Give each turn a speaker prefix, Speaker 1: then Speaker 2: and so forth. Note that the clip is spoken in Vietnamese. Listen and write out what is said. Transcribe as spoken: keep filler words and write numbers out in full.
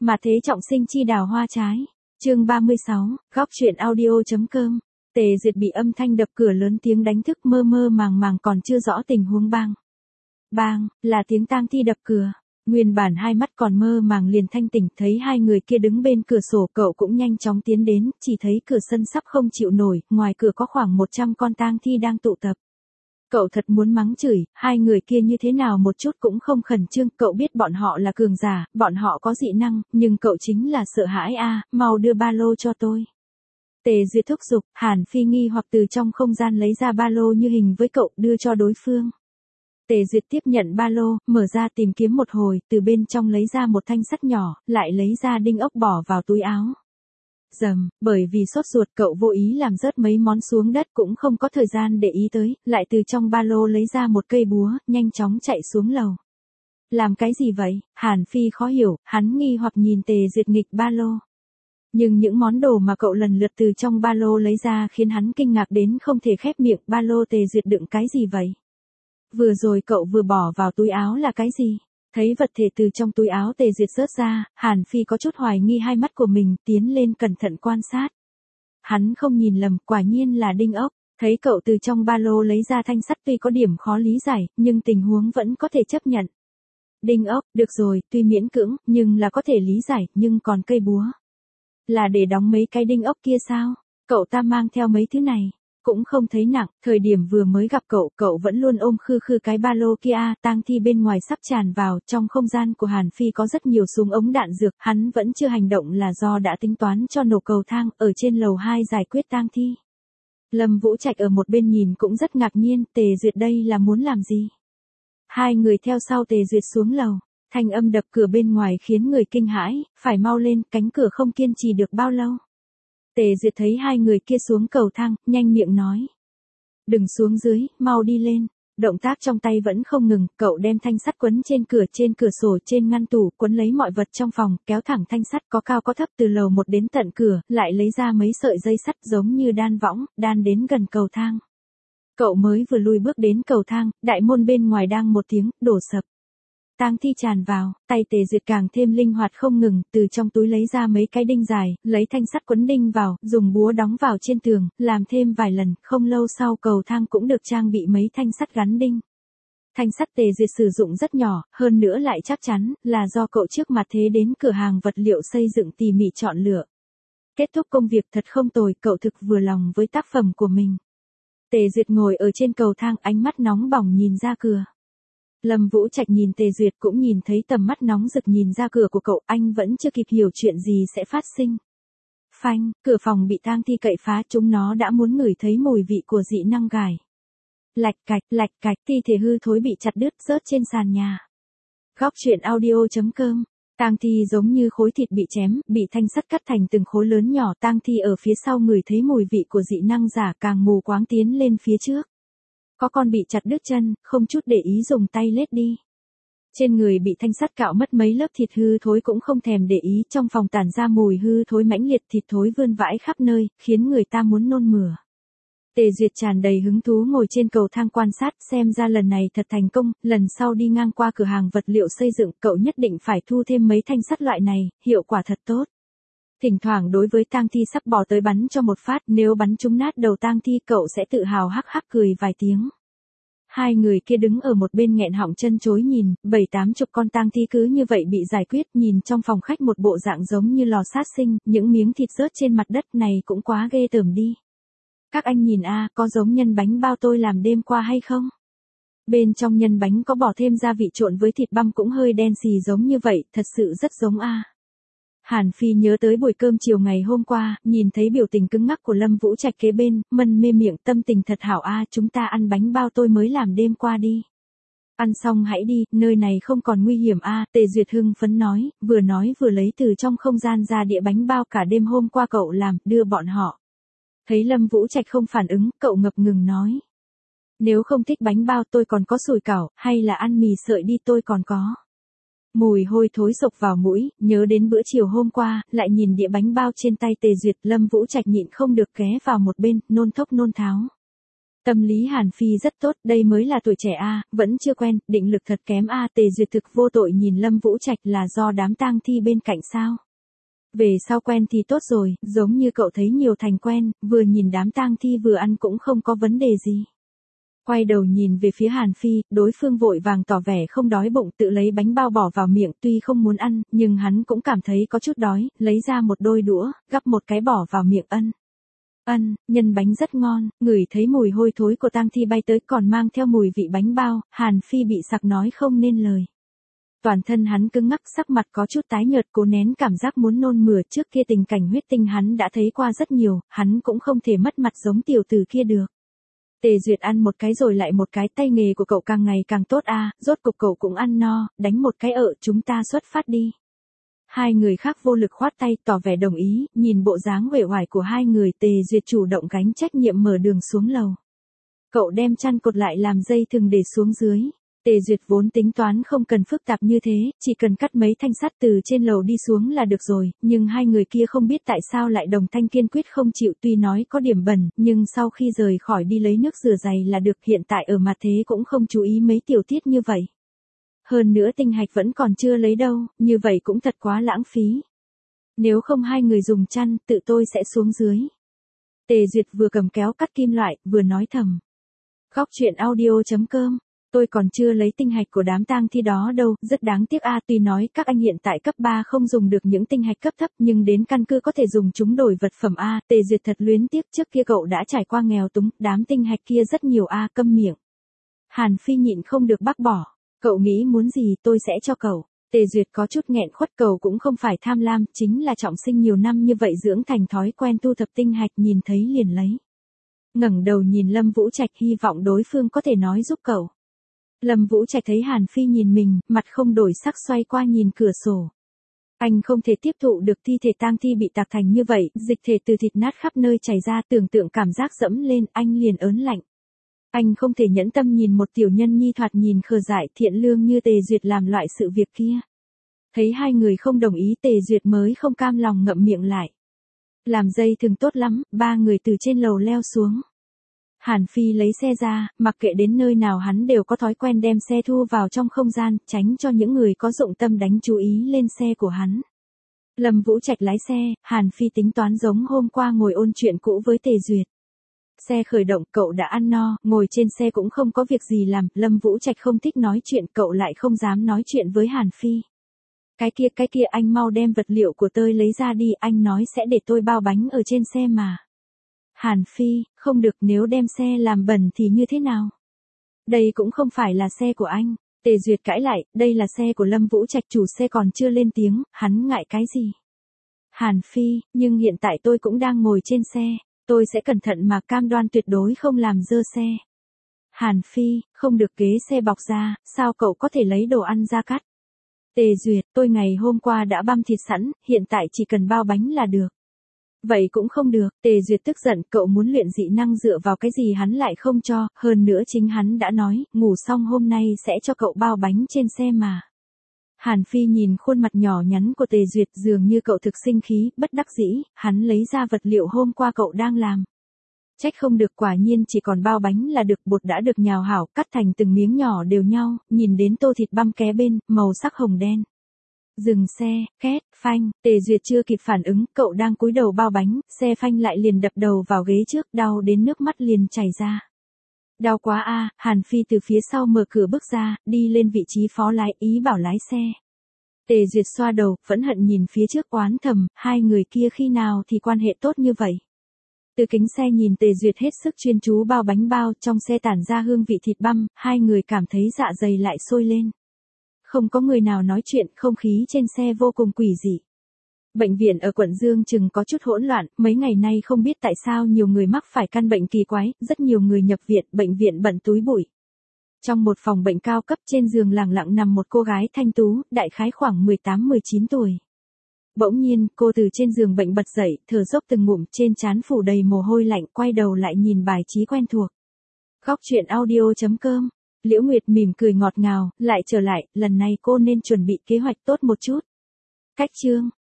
Speaker 1: Mà thế trọng sinh chi đào hoa trái. Chương ba mươi sáu, góc truyện audio.com. Tề Duyệt bị âm thanh đập cửa lớn tiếng đánh thức, mơ mơ màng màng còn chưa rõ tình huống. Bang. Bang, là tiếng tang thi đập cửa. Nguyên bản hai mắt còn mơ màng liền thanh tỉnh, thấy hai người kia đứng bên cửa sổ, cậu cũng nhanh chóng tiến đến, chỉ thấy cửa sân sắp không chịu nổi, ngoài cửa có khoảng một trăm con tang thi đang tụ tập. Cậu thật muốn mắng chửi, hai người kia như thế nào một chút cũng không khẩn trương, cậu biết bọn họ là cường giả, bọn họ có dị năng, nhưng cậu chính là sợ hãi a, mau đưa ba lô cho tôi. Tề Duyệt thúc giục, Hàn Phi nghi hoặc từ trong không gian lấy ra ba lô như hình với cậu, đưa cho đối phương. Tề Duyệt tiếp nhận ba lô, mở ra tìm kiếm một hồi, từ bên trong lấy ra một thanh sắt nhỏ, lại lấy ra đinh ốc bỏ vào túi áo. Dầm, bởi vì sốt ruột cậu vô ý làm rớt mấy món xuống đất, cũng không có thời gian để ý tới, lại từ trong ba lô lấy ra một cây búa, nhanh chóng chạy xuống lầu. Làm cái gì vậy? Hàn Phi khó hiểu, hắn nghi hoặc nhìn Tề Duyệt nghịch ba lô. Nhưng những món đồ mà cậu lần lượt từ trong ba lô lấy ra khiến hắn kinh ngạc đến không thể khép miệng. Ba lô Tề Duyệt đựng cái gì vậy? Vừa rồi cậu vừa bỏ vào túi áo là cái gì? Thấy vật thể từ trong túi áo Tề Duyệt rớt ra, Hàn Phi có chút hoài nghi hai mắt của mình, tiến lên cẩn thận quan sát. Hắn không nhìn lầm, quả nhiên là đinh ốc. Thấy cậu từ trong ba lô lấy ra thanh sắt tuy có điểm khó lý giải, nhưng tình huống vẫn có thể chấp nhận. Đinh ốc, được rồi, tuy miễn cưỡng, nhưng là có thể lý giải, nhưng còn cây búa. Là để đóng mấy cái đinh ốc kia sao? Cậu ta mang theo mấy thứ này. Cũng không thấy nặng, thời điểm vừa mới gặp cậu, cậu vẫn luôn ôm khư khư cái ba lô kia. Tang thi bên ngoài sắp tràn vào, trong không gian của Hàn Phi có rất nhiều súng ống đạn dược, hắn vẫn chưa hành động là do đã tính toán cho nổ cầu thang, ở trên lầu hai giải quyết tang thi. Lâm Vũ Trạch ở một bên nhìn cũng rất ngạc nhiên, Tề Duyệt đây là muốn làm gì? Hai người theo sau Tề Duyệt xuống lầu, thanh âm đập cửa bên ngoài khiến người kinh hãi, phải mau lên, cánh cửa không kiên trì được bao lâu. Tề Duyệt thấy hai người kia xuống cầu thang, nhanh miệng nói. Đừng xuống dưới, mau đi lên. Động tác trong tay vẫn không ngừng, cậu đem thanh sắt quấn trên cửa, trên cửa sổ, trên ngăn tủ, quấn lấy mọi vật trong phòng, kéo thẳng thanh sắt có cao có thấp từ lầu một đến tận cửa, lại lấy ra mấy sợi dây sắt giống như đan võng, đan đến gần cầu thang. Cậu mới vừa lùi bước đến cầu thang, đại môn bên ngoài đang một tiếng, đổ sập. Tang thi tràn vào, tay Tề Duyệt càng thêm linh hoạt không ngừng, từ trong túi lấy ra mấy cái đinh dài, lấy thanh sắt quấn đinh vào, dùng búa đóng vào trên tường, làm thêm vài lần, không lâu sau cầu thang cũng được trang bị mấy thanh sắt gắn đinh. Thanh sắt Tề Duyệt sử dụng rất nhỏ, hơn nữa lại chắc chắn, là do cậu trước mặt thế đến cửa hàng vật liệu xây dựng tỉ mỉ chọn lựa. Kết thúc công việc thật không tồi, cậu thực vừa lòng với tác phẩm của mình. Tề Duyệt ngồi ở trên cầu thang, ánh mắt nóng bỏng nhìn ra cửa. Lâm Vũ Trạch nhìn Tề Duyệt cũng nhìn thấy tầm mắt nóng rực nhìn ra cửa của cậu, anh vẫn chưa kịp hiểu chuyện gì sẽ phát sinh. Phanh, cửa phòng bị tang thi cậy phá, chúng nó đã muốn ngửi thấy mùi vị của dị năng gài. Lạch cạch, lạch cạch, thi thể hư thối bị chặt đứt rớt trên sàn nhà. Góc truyện audio.com. Tang thi giống như khối thịt bị chém, bị thanh sắt cắt thành từng khối lớn nhỏ. Tang thi ở phía sau ngửi thấy mùi vị của dị năng giả càng mù quáng tiến lên phía trước. Có con bị chặt đứt chân, không chút để ý dùng tay lết đi. Trên người bị thanh sắt cạo mất mấy lớp thịt hư thối cũng không thèm để ý, trong phòng tản ra mùi hư thối mãnh liệt, thịt thối vươn vãi khắp nơi, khiến người ta muốn nôn mửa. Tề Duyệt tràn đầy hứng thú ngồi trên cầu thang quan sát, xem ra lần này thật thành công, lần sau đi ngang qua cửa hàng vật liệu xây dựng, cậu nhất định phải thu thêm mấy thanh sắt loại này, hiệu quả thật tốt. Thỉnh thoảng đối với tang thi sắp bò tới bắn cho một phát, nếu bắn trúng nát đầu tang thi cậu sẽ tự hào hắc hắc cười vài tiếng. Hai người kia đứng ở một bên nghẹn họng chân chối nhìn, bảy tám chục con tang thi cứ như vậy bị giải quyết, nhìn trong phòng khách một bộ dạng giống như lò sát sinh, những miếng thịt rớt trên mặt đất này cũng quá ghê tởm đi. Các anh nhìn a, có giống nhân bánh bao tôi làm đêm qua hay không? Bên trong nhân bánh có bỏ thêm gia vị trộn với thịt băm cũng hơi đen xì giống như vậy, thật sự rất giống a. Hàn Phi nhớ tới buổi cơm chiều ngày hôm qua, nhìn thấy biểu tình cứng ngắc của Lâm Vũ Trạch kế bên, mân mê miệng, tâm tình thật hảo a, chúng ta ăn bánh bao tôi mới làm đêm qua đi. Ăn xong hãy đi, nơi này không còn nguy hiểm a, Tề Duyệt hưng phấn nói, vừa nói vừa lấy từ trong không gian ra đĩa bánh bao cả đêm hôm qua cậu làm, đưa bọn họ. Thấy Lâm Vũ Trạch không phản ứng, cậu ngập ngừng nói. Nếu không thích bánh bao tôi còn có sủi cảo, hay là ăn mì sợi đi tôi còn có. Mùi hôi thối sộc vào mũi, nhớ đến bữa chiều hôm qua, lại nhìn đĩa bánh bao trên tay Tề Duyệt, Lâm Vũ Trạch nhịn không được ghé vào một bên, nôn thốc nôn tháo. Tâm lý Hàn Phi rất tốt, đây mới là tuổi trẻ a, vẫn chưa quen, định lực thật kém a. Tề Duyệt thực vô tội nhìn Lâm Vũ Trạch là do đám tang thi bên cạnh sao? Về sau quen thì tốt rồi, giống như cậu thấy nhiều thành quen, vừa nhìn đám tang thi vừa ăn cũng không có vấn đề gì. Quay đầu nhìn về phía Hàn Phi, đối phương vội vàng tỏ vẻ không đói bụng, tự lấy bánh bao bỏ vào miệng, tuy không muốn ăn, nhưng hắn cũng cảm thấy có chút đói, lấy ra một đôi đũa, gắp một cái bỏ vào miệng ân. Ân, nhân bánh rất ngon, ngửi thấy mùi hôi thối của tang thi bay tới còn mang theo mùi vị bánh bao, Hàn Phi bị sặc nói không nên lời. Toàn thân hắn cứng ngắc, sắc mặt có chút tái nhợt, cố nén cảm giác muốn nôn mửa. Trước kia tình cảnh huyết tinh hắn đã thấy qua rất nhiều, hắn cũng không thể mất mặt giống tiểu tử kia được. Tề Duyệt ăn một cái rồi lại một cái, tay nghề của cậu càng ngày càng tốt a, rốt cục cậu cũng ăn no, đánh một cái ợ, chúng ta xuất phát đi. Hai người khác vô lực khoát tay tỏ vẻ đồng ý, nhìn bộ dáng uể oải của hai người, Tề Duyệt chủ động gánh trách nhiệm mở đường xuống lầu. Cậu đem chăn cột lại làm dây thừng để xuống dưới. Tề Duyệt vốn tính toán không cần phức tạp như thế, chỉ cần cắt mấy thanh sắt từ trên lầu đi xuống là được rồi, nhưng hai người kia không biết tại sao lại đồng thanh kiên quyết không chịu, tuy nói có điểm bẩn, nhưng sau khi rời khỏi đi lấy nước rửa giày là được, hiện tại ở mặt thế cũng không chú ý mấy tiểu tiết như vậy. Hơn nữa tinh hạch vẫn còn chưa lấy đâu, như vậy cũng thật quá lãng phí. Nếu không hai người dùng chăn, tự tôi sẽ xuống dưới. Tề Duyệt vừa cầm kéo cắt kim loại, vừa nói thầm. Góc truyện audio chấm com. Tôi còn chưa lấy tinh hạch của đám tang thi đó đâu, rất đáng tiếc a. Tuy nói các anh hiện tại cấp ba không dùng được những tinh hạch cấp thấp, nhưng đến căn cứ có thể dùng chúng đổi vật phẩm a. Tề Duyệt thật luyến tiếc, trước kia cậu đã trải qua nghèo túng, đám tinh hạch kia rất nhiều a. Câm miệng. Hàn Phi nhịn không được bác bỏ. Cậu nghĩ muốn gì tôi sẽ cho cậu. Tề Duyệt có chút nghẹn khuất, cậu cũng không phải tham lam, chính là trọng sinh nhiều năm như vậy dưỡng thành thói quen thu thập tinh hạch, nhìn thấy liền lấy. Ngẩng đầu nhìn Lâm Vũ Trạch, hy vọng đối phương có thể nói giúp cậu. Lâm Vũ Trạch thấy Hàn Phi nhìn mình, mặt không đổi sắc xoay qua nhìn cửa sổ. Anh không thể tiếp thụ được thi thể tang thi bị tạc thành như vậy, dịch thể từ thịt nát khắp nơi chảy ra, tưởng tượng cảm giác dẫm lên, anh liền ớn lạnh. Anh không thể nhẫn tâm nhìn một tiểu nhân nhi thoạt nhìn khờ dại thiện lương như Tề Duyệt làm loại sự việc kia. Thấy hai người không đồng ý, Tề Duyệt mới không cam lòng ngậm miệng lại. Làm dây thừng tốt lắm, ba người từ trên lầu leo xuống. Hàn Phi lấy xe ra, mặc kệ đến nơi nào hắn đều có thói quen đem xe thu vào trong không gian, tránh cho những người có dụng tâm đánh chú ý lên xe của hắn. Lâm Vũ Trạch lái xe, Hàn Phi tính toán giống hôm qua ngồi ôn chuyện cũ với Tề Duyệt. Xe khởi động, cậu đã ăn no, ngồi trên xe cũng không có việc gì làm, Lâm Vũ Trạch không thích nói chuyện, cậu lại không dám nói chuyện với Hàn Phi. Cái kia cái kia anh mau đem vật liệu của tôi lấy ra đi, anh nói sẽ để tôi bao bánh ở trên xe mà. Hàn Phi, không được, nếu đem xe làm bẩn thì như thế nào? Đây cũng không phải là xe của anh. Tề Duyệt cãi lại, đây là xe của Lâm Vũ Trạch, chủ xe còn chưa lên tiếng, hắn ngại cái gì? Hàn Phi, nhưng hiện tại tôi cũng đang ngồi trên xe, tôi sẽ cẩn thận mà cam đoan tuyệt đối không làm dơ xe. Hàn Phi, không được, ghế xe bọc ra, sao cậu có thể lấy đồ ăn ra cắt? Tề Duyệt, tôi ngày hôm qua đã băm thịt sẵn, hiện tại chỉ cần bao bánh là được. Vậy cũng không được, Tề Duyệt tức giận, cậu muốn luyện dị năng dựa vào cái gì hắn lại không cho, hơn nữa chính hắn đã nói, ngủ xong hôm nay sẽ cho cậu bao bánh trên xe mà. Hàn Phi nhìn khuôn mặt nhỏ nhắn của Tề Duyệt, dường như cậu thực sinh khí, bất đắc dĩ, hắn lấy ra vật liệu hôm qua cậu đang làm. Trách không được, quả nhiên chỉ còn bao bánh là được, bột đã được nhào hảo, cắt thành từng miếng nhỏ đều nhau, nhìn đến tô thịt băm ké bên, màu sắc hồng đen. Dừng xe, két, phanh, Tề Duyệt chưa kịp phản ứng, cậu đang cúi đầu bao bánh, xe phanh lại liền đập đầu vào ghế trước, đau đến nước mắt liền chảy ra. Đau quá a, Hàn Phi từ phía sau mở cửa bước ra, đi lên vị trí phó lái, ý bảo lái xe. Tề Duyệt xoa đầu, phẫn hận nhìn phía trước oán thầm, hai người kia khi nào thì quan hệ tốt như vậy. Từ kính xe nhìn Tề Duyệt hết sức chuyên chú bao bánh bao, trong xe tản ra hương vị thịt băm, hai người cảm thấy dạ dày lại sôi lên. Không có người nào nói chuyện, không khí trên xe vô cùng quỷ dị. Bệnh viện ở quận Dương Trừng có chút hỗn loạn, mấy ngày nay không biết tại sao nhiều người mắc phải căn bệnh kỳ quái, rất nhiều người nhập viện, bệnh viện bận túi bụi. Trong một phòng bệnh cao cấp, trên giường lẳng lặng nằm một cô gái thanh tú, đại khái khoảng mười tám mười chín tuổi. Bỗng nhiên, cô từ trên giường bệnh bật dậy, thở dốc từng ngụm, trên trán phủ đầy mồ hôi lạnh, quay đầu lại nhìn bài trí quen thuộc. Góc truyện audio chấm com. Liễu Nguyệt mỉm cười ngọt ngào, lại trở lại, lần này cô nên chuẩn bị kế hoạch tốt một chút. Cách chương